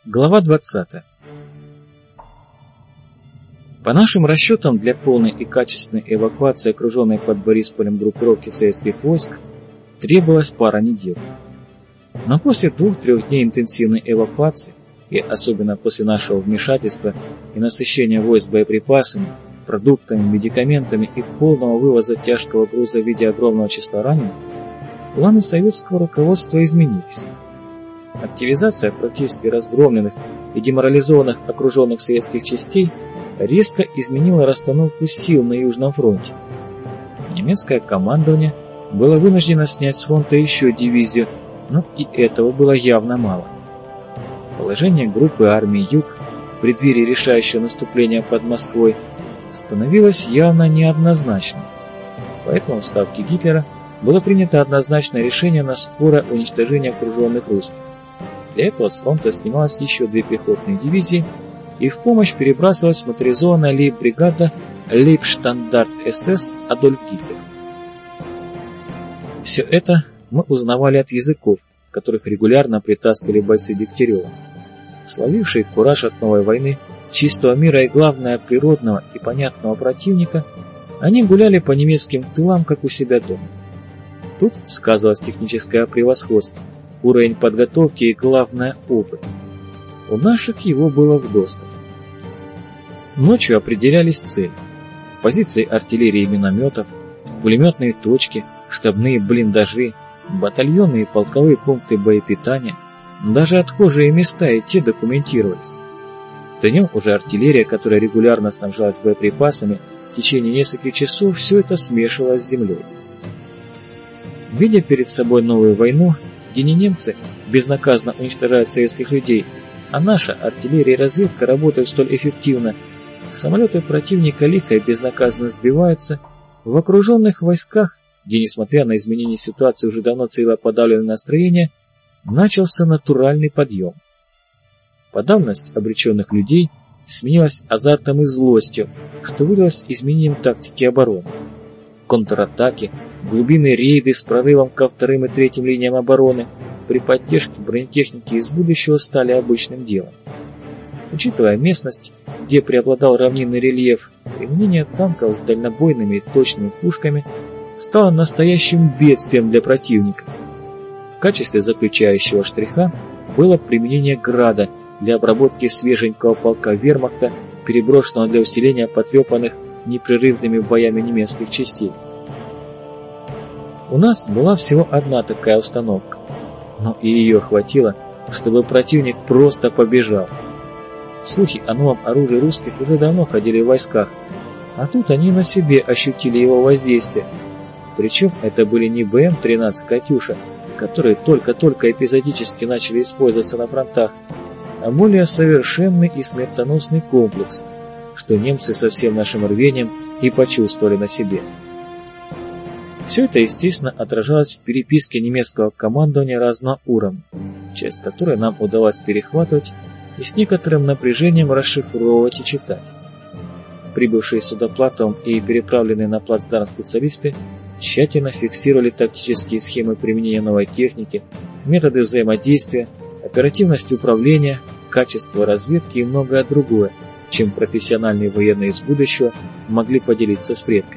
Глава 20. По нашим расчетам, для полной и качественной эвакуации окруженной под Борисполем группировки советских войск требовалась пара недель. Но после 2-3 дней интенсивной эвакуации, и особенно после нашего вмешательства и насыщения войск боеприпасами, продуктами, медикаментами и полного вывоза тяжкого груза в виде огромного числа раненых, планы советского руководства изменились. Активизация практически разгромленных и деморализованных окруженных советских частей резко изменила расстановку сил на Южном фронте. Немецкое командование было вынуждено снять с фронта еще дивизию, но и этого было явно мало. Положение группы армий Юг в преддверии решающего наступления под Москвой становилось явно неоднозначным. Поэтому в Ставке Гитлера было принято однозначное решение на скорое уничтожение окруженных русских. Для этого с фронта снималось еще 2 пехотные дивизии, и в помощь перебрасывалась моторизованная лейб-бригада Лейбштандарт СС Адольф Гитлер. Все это мы узнавали от языков, которых регулярно притаскивали бойцы Дегтярева. Словившие кураж от новой войны, чистого мира и, главное, природного и понятного противника, они гуляли по немецким тылам, как у себя дома. Тут сказывалось техническое превосходство, уровень подготовки и, главное, опыт. У наших его было вдосталь. Ночью определялись цели: позиции артиллерии и минометов, пулеметные точки, штабные блиндажи, батальонные и полковые пункты боепитания, даже отхожие места и те документировались. Днем уже артиллерия, которая регулярно снабжалась боеприпасами, в течение нескольких часов все это смешивалось с землей. Видя перед собой новую войну, где не немцы безнаказанно уничтожают советских людей, а наша артиллерия и разведка работают столь эффективно, самолеты противника лихо и безнаказанно сбиваются, в окруженных войсках, где, несмотря на изменение ситуации, уже давно царило подавленное настроение, начался натуральный подъем. Подавленность обреченных людей сменилась азартом и злостью, что вылилось изменением тактики обороны. Контратаки, глубинные рейды с прорывом ко 2-м и 3-м линиям обороны при поддержке бронетехники из будущего стали обычным делом. Учитывая местность, где преобладал равнинный рельеф, применение танков с дальнобойными и точными пушками стало настоящим бедствием для противника. В качестве заключающего штриха было применение града для обработки свеженького полка вермахта, переброшенного для усиления потрепанных непрерывными боями немецких частей. У нас была всего одна такая установка, но и ее хватило, чтобы противник просто побежал. Слухи о новом оружии русских уже давно ходили в войсках, а тут они на себе ощутили его воздействие. Причем это были не БМ-13 «Катюша», которые только-только эпизодически начали использоваться на фронтах, а более совершенный и смертоносный комплекс, что немцы со всем нашим рвением и почувствовали на себе. Все это, естественно, отражалось в переписке немецкого командования разного уровня, часть которой нам удалось перехватывать и с некоторым напряжением расшифровывать и читать. Прибывшие судоплатовым и переправленные на плацдарм специалисты тщательно фиксировали тактические схемы применения новой техники, методы взаимодействия, оперативность управления, качество разведки и многое другое, чем профессиональные военные из будущего могли поделиться с предками.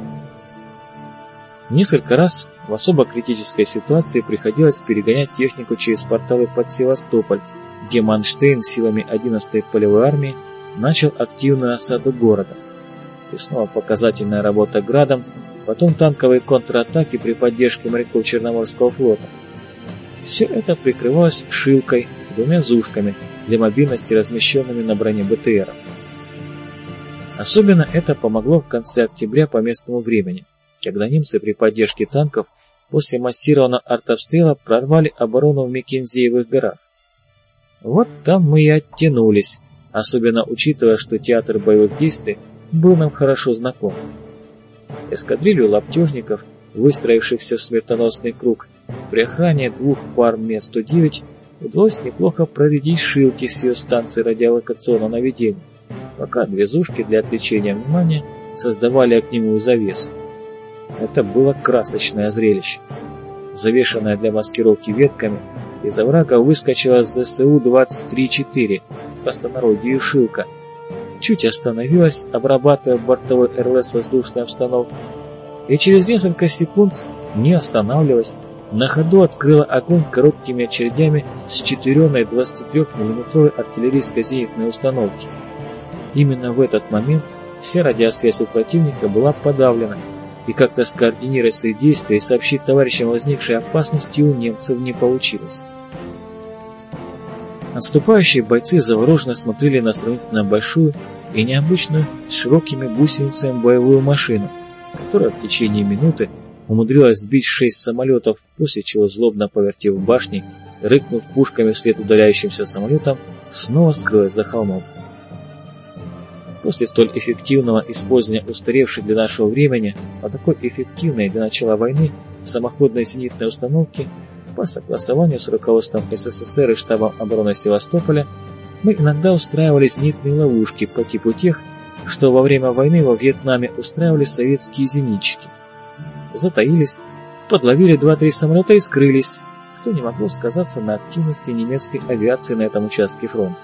Несколько раз в особо критической ситуации приходилось перегонять технику через порталы под Севастополь, где Манштейн силами 11-й полевой армии начал активную осаду города. И снова показательная работа градом, потом танковые контратаки при поддержке моряков Черноморского флота. Все это прикрывалось шилкой, 2 зушками для мобильности, размещенными на броне БТРов. Особенно это помогло в конце октября по местному времени, когда немцы при поддержке танков после массированного артобстрела прорвали оборону в Маккензиевых горах. Вот там мы и оттянулись, особенно учитывая, что театр боевых действий был нам хорошо знаком. Эскадрилью лаптежников, выстроившихся в смертоносный круг, при охране 2 пар Ме-109 удалось неплохо проредить шилки с ее станции радиолокационного наведения, пока 2 зушки для отвлечения внимания создавали огневую завесу. Это было красочное зрелище. Завешенная для маскировки ветками из оврага выскочила ЗСУ-23-4, простонародье «Шилка». Чуть остановилась, обрабатывая бортовой РЛС воздушной обстановки, и через несколько секунд, не останавливаясь, на ходу открыла огонь короткими очередями с 4 23 мм артиллерийской зенитной установки. Именно в этот момент вся радиосвязь у противника была подавлена, и как-то скоординировать свои действия и сообщить товарищам о возникшей опасности у немцев не получилось. Отступающие бойцы завороженно смотрели на сравнительно большую и необычную с широкими гусеницами боевую машину, которая в течение минуты умудрилась сбить 6 самолетов, после чего, злобно повертев башней, рыкнув пушками вслед удаляющимся самолетам, снова скрылась за холмом. После столь эффективного использования устаревшей для нашего времени, а такой эффективной для начала войны, самоходной зенитной установки, по согласованию с руководством СССР и штабом обороны Севастополя, мы иногда устраивали зенитные ловушки по типу тех, что во время войны во Вьетнаме устраивали советские зенитчики. Затаились, подловили 2-3 самолета и скрылись, что не могло сказаться на активности немецкой авиации на этом участке фронта.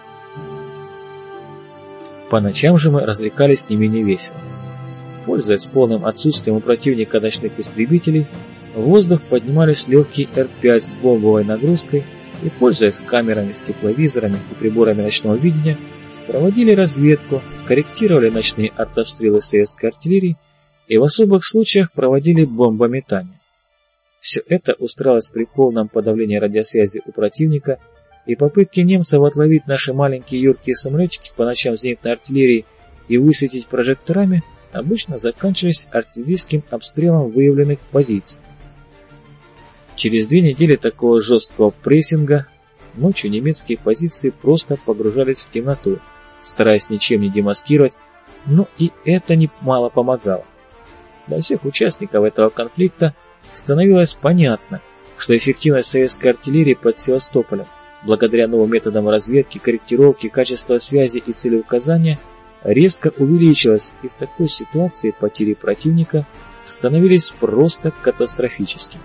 По ночам же мы развлекались не менее весело. Пользуясь полным отсутствием у противника ночных истребителей, в воздух поднимались легкие Р-5 с бомбовой нагрузкой и, пользуясь камерами, стекловизорами и приборами ночного видения, проводили разведку, корректировали ночные артобстрелы советской артиллерии и в особых случаях проводили бомбометание. Все это устраивалось при полном подавлении радиосвязи у противника, и попытки немцев отловить наши маленькие юркие самолетики по ночам зенитной артиллерии и высветить прожекторами обычно заканчивались артиллерийским обстрелом выявленных позиций. Через 2 недели такого жесткого прессинга ночью немецкие позиции просто погружались в темноту, стараясь ничем не демаскировать, но и это немало помогало. Для всех участников этого конфликта становилось понятно, что эффективность советской артиллерии под Севастополем, благодаря новым методам разведки, корректировки, качества связи и целеуказания, резко увеличилась, и в такой ситуации потери противника становились просто катастрофическими.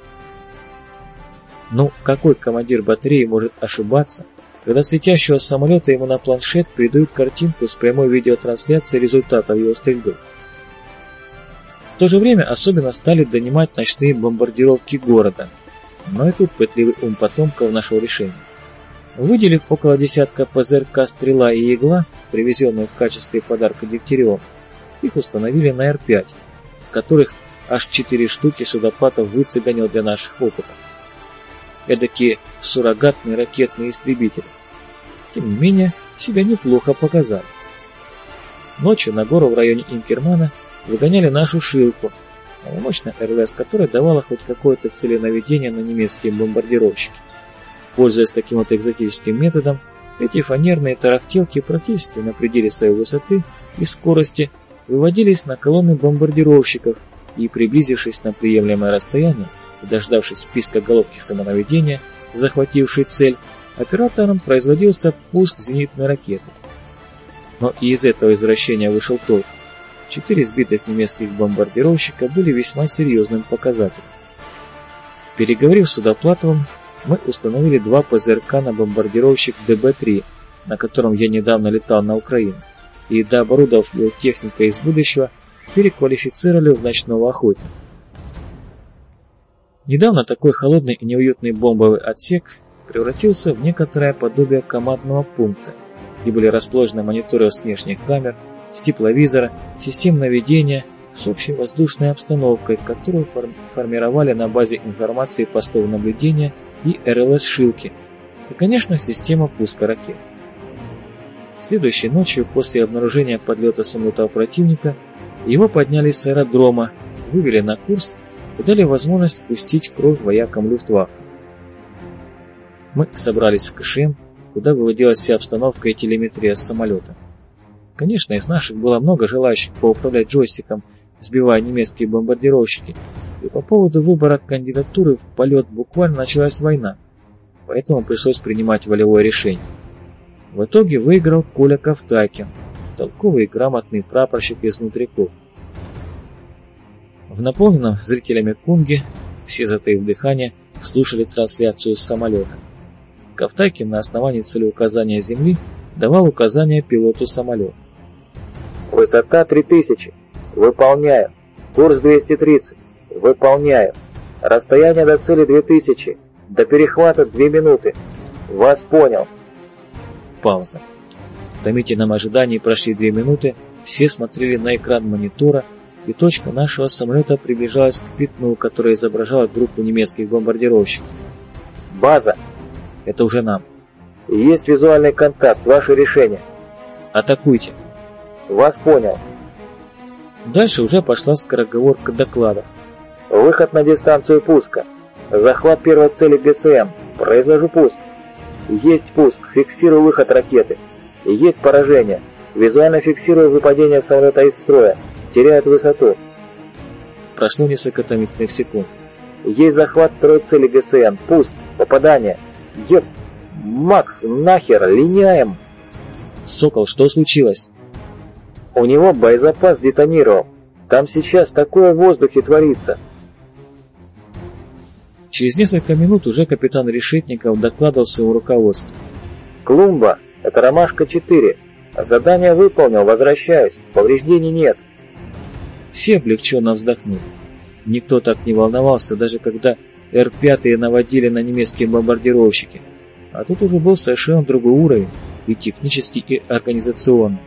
Ну, какой командир батареи может ошибаться, когда светящего самолета ему на планшет передают картинку с прямой видеотрансляцией результатов его стрельбы? В то же время особенно стали донимать ночные бомбардировки города, но и тут пытливый ум потомков нашел решение. Выделив около десятка ПЗРК «Стрела» и «Игла», привезенных в качестве подарка Дегтяревым, их установили на Р-5, которых аж 4 штуки судопатов выцеганил для наших опытов. Эдакие суррогатные ракетные истребители. Тем не менее, себя неплохо показали. Ночью на гору в районе Инкермана выгоняли нашу «Шилку», маломощная РЛС, которая давала хоть какое-то целенаведение на немецкие бомбардировщики. Пользуясь таким вот экзотическим методом, эти фанерные тарахтелки практически на пределе своей высоты и скорости выводились на колонны бомбардировщиков и, приблизившись на приемлемое расстояние и дождавшись списка головки самонаведения, захватившей цель, оператором производился пуск зенитной ракеты. Но и из этого извращения вышел толк. 4 сбитых немецких бомбардировщика были весьма серьезным показателем. Переговорив с Судоплатовым, мы установили 2 ПЗРК на бомбардировщик ДБ-3, на котором я недавно летал на Украину, и, дооборудовав его техникой из будущего, переквалифицировали в ночного охотника. Недавно такой холодный и неуютный бомбовый отсек превратился в некоторое подобие командного пункта, где были расположены мониторы с внешних камер, с тепловизора, систем наведения, с общей воздушной обстановкой, которую формировали на базе информации постов наблюдения и РЛС «Шилки», и, конечно, система пуска ракет. Следующей ночью, после обнаружения подлета самолета противника, его подняли с аэродрома, вывели на курс и дали возможность пустить кровь воякам Люфтваффе. Мы собрались в КШМ, куда выводилась вся обстановка и телеметрия с самолета. Конечно, из наших было много желающих поуправлять джойстиком, сбивая немецкие бомбардировщики, и по поводу выбора кандидатуры в полет буквально началась война, поэтому пришлось принимать волевое решение. В итоге выиграл Коля Ковтакин, толковый и грамотный прапорщик из внутряков. В наполненном зрителями Кунге все, затаив дыхание, слушали трансляцию с самолета. Ковтайкин на основании целеуказания Земли давал указания пилоту самолета. Высота 3000. Выполняю. Курс 230. Выполняю. Расстояние до цели 2000. До перехвата 2 минуты. Вас понял. Пауза. В томительном ожидании прошли 2 минуты, все смотрели на экран монитора, и точка нашего самолета приближалась к пятну, которое изображало группу немецких бомбардировщиков. База. Это уже нам. Есть визуальный контакт. Ваше решение. Атакуйте. Вас понял. Дальше уже пошла скороговорка докладов. Выход на дистанцию пуска. Захват первой цели ГСМ. Произвожу пуск. Есть пуск. Фиксирую выход ракеты. Есть поражение. Визуально фиксирую выпадение самолета из строя. Теряет высоту. Прошло несколько томительных секунд. Есть захват второй цели ГСМ. Пуск. Попадание. Еп. Макс, нахер, линяем. Сокол, что случилось? У него боезапас детонировал. Там сейчас такое в воздухе творится. Через несколько минут уже капитан Решетников докладывал своему руководству. Клумба, это Ромашка-4. Задание выполнил, возвращаюсь. Повреждений нет. Все облегченно вздохнули. Никто так не волновался, даже когда Р-5 наводили на немецкие бомбардировщики. А тут уже был совершенно другой уровень, и технический, и организационный.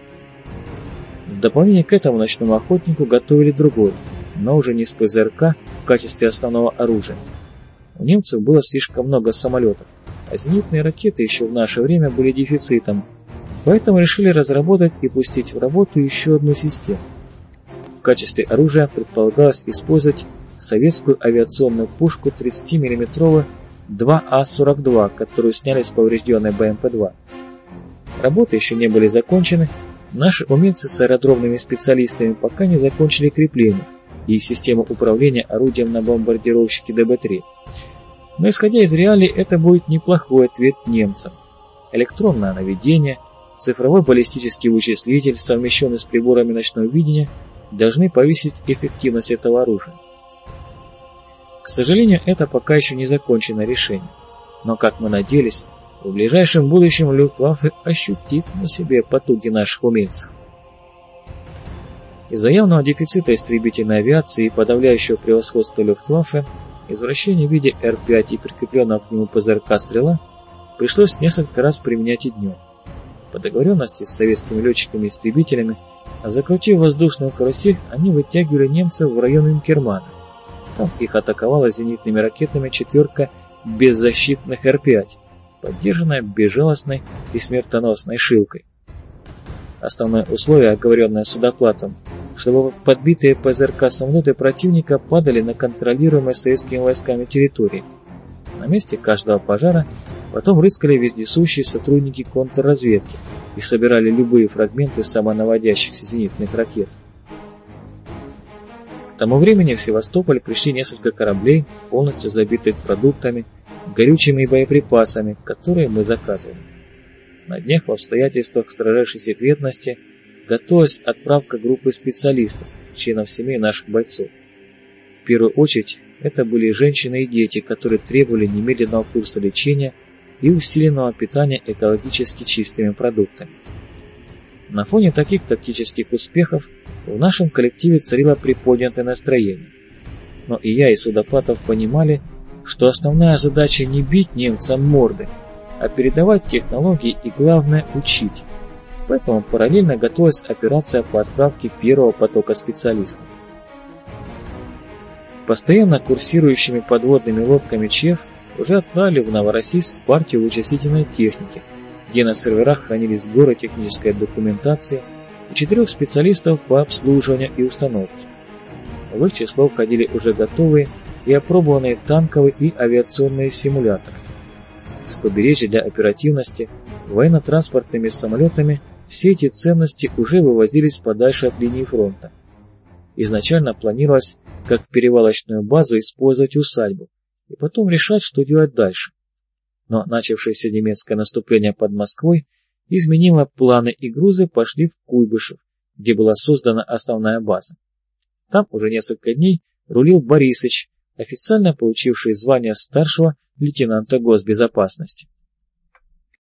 В дополнение к этому ночному охотнику готовили другой, но уже не с ПЗРК в качестве основного оружия. У немцев было слишком много самолетов, а зенитные ракеты еще в наше время были дефицитом, поэтому решили разработать и пустить в работу еще одну систему. В качестве оружия предполагалось использовать советскую авиационную пушку 30 мм 2А-42, которую сняли с поврежденной БМП-2. Работы еще не были закончены, наши умельцы с аэродромными специалистами пока не закончили крепление и систему управления орудием на бомбардировщике ДБ-3. Но исходя из реалий, это будет неплохой ответ немцам. Электронное наведение, цифровой баллистический вычислитель, совмещенный с приборами ночного видения, должны повысить эффективность этого оружия. К сожалению, это пока еще не законченное решение. Но, как мы надеялись, в ближайшем будущем Люфтваффе ощутит на себе потуги наших умельцев. Из-за явного дефицита истребительной авиации и подавляющего превосходства Люфтваффе, извращение в виде Р-5 и прикрепленного к нему ПЗРК «Стрела» пришлось несколько раз применять и днем. По договоренности с советскими летчиками-истребителями, закрутив воздушную карусель, они вытягивали немцев в район Инкермана. Там их атаковала зенитными ракетами четверка беззащитных Р-5, поддержанная безжалостной и смертоносной Шилкой. Основное условие, оговоренное Судоплатом, чтобы подбитые ПЗРК самолеты противника падали на контролируемой советскими войсками территории. На месте каждого пожара потом рыскали вездесущие сотрудники контрразведки и собирали любые фрагменты самонаводящихся зенитных ракет. К тому времени в Севастополь пришли несколько кораблей, полностью забитых продуктами, горючими и боеприпасами, которые мы заказывали. На днях в обстоятельствах строжайшей секретности готовилась отправка группы специалистов, членов семей наших бойцов. В первую очередь это были женщины и дети, которые требовали немедленного курса лечения и усиленного питания экологически чистыми продуктами. На фоне таких тактических успехов в нашем коллективе царило приподнятое настроение. Но и я, и Судоплатов понимали, что основная задача не бить немцам морды, а передавать технологии и, главное, учить. Поэтому параллельно готовилась операция по отправке первого потока специалистов. Постоянно курсирующими подводными лодками ЧЕФ уже отправили в Новороссийск партию вычислительной техники, где на серверах хранились горы технической документации и 4 специалистов по обслуживанию и установке. В их число входили уже готовые и опробованные танковые и авиационные симуляторы. С побережья для оперативности военно-транспортными самолетами все эти ценности уже вывозились подальше от линии фронта. Изначально планировалось как перевалочную базу использовать усадьбу и потом решать, что делать дальше. Но начавшееся немецкое наступление под Москвой изменило планы, и грузы пошли в Куйбышев, где была создана основная база. Там уже несколько дней рулил Борисыч, официально получивший звание старшего лейтенанта госбезопасности.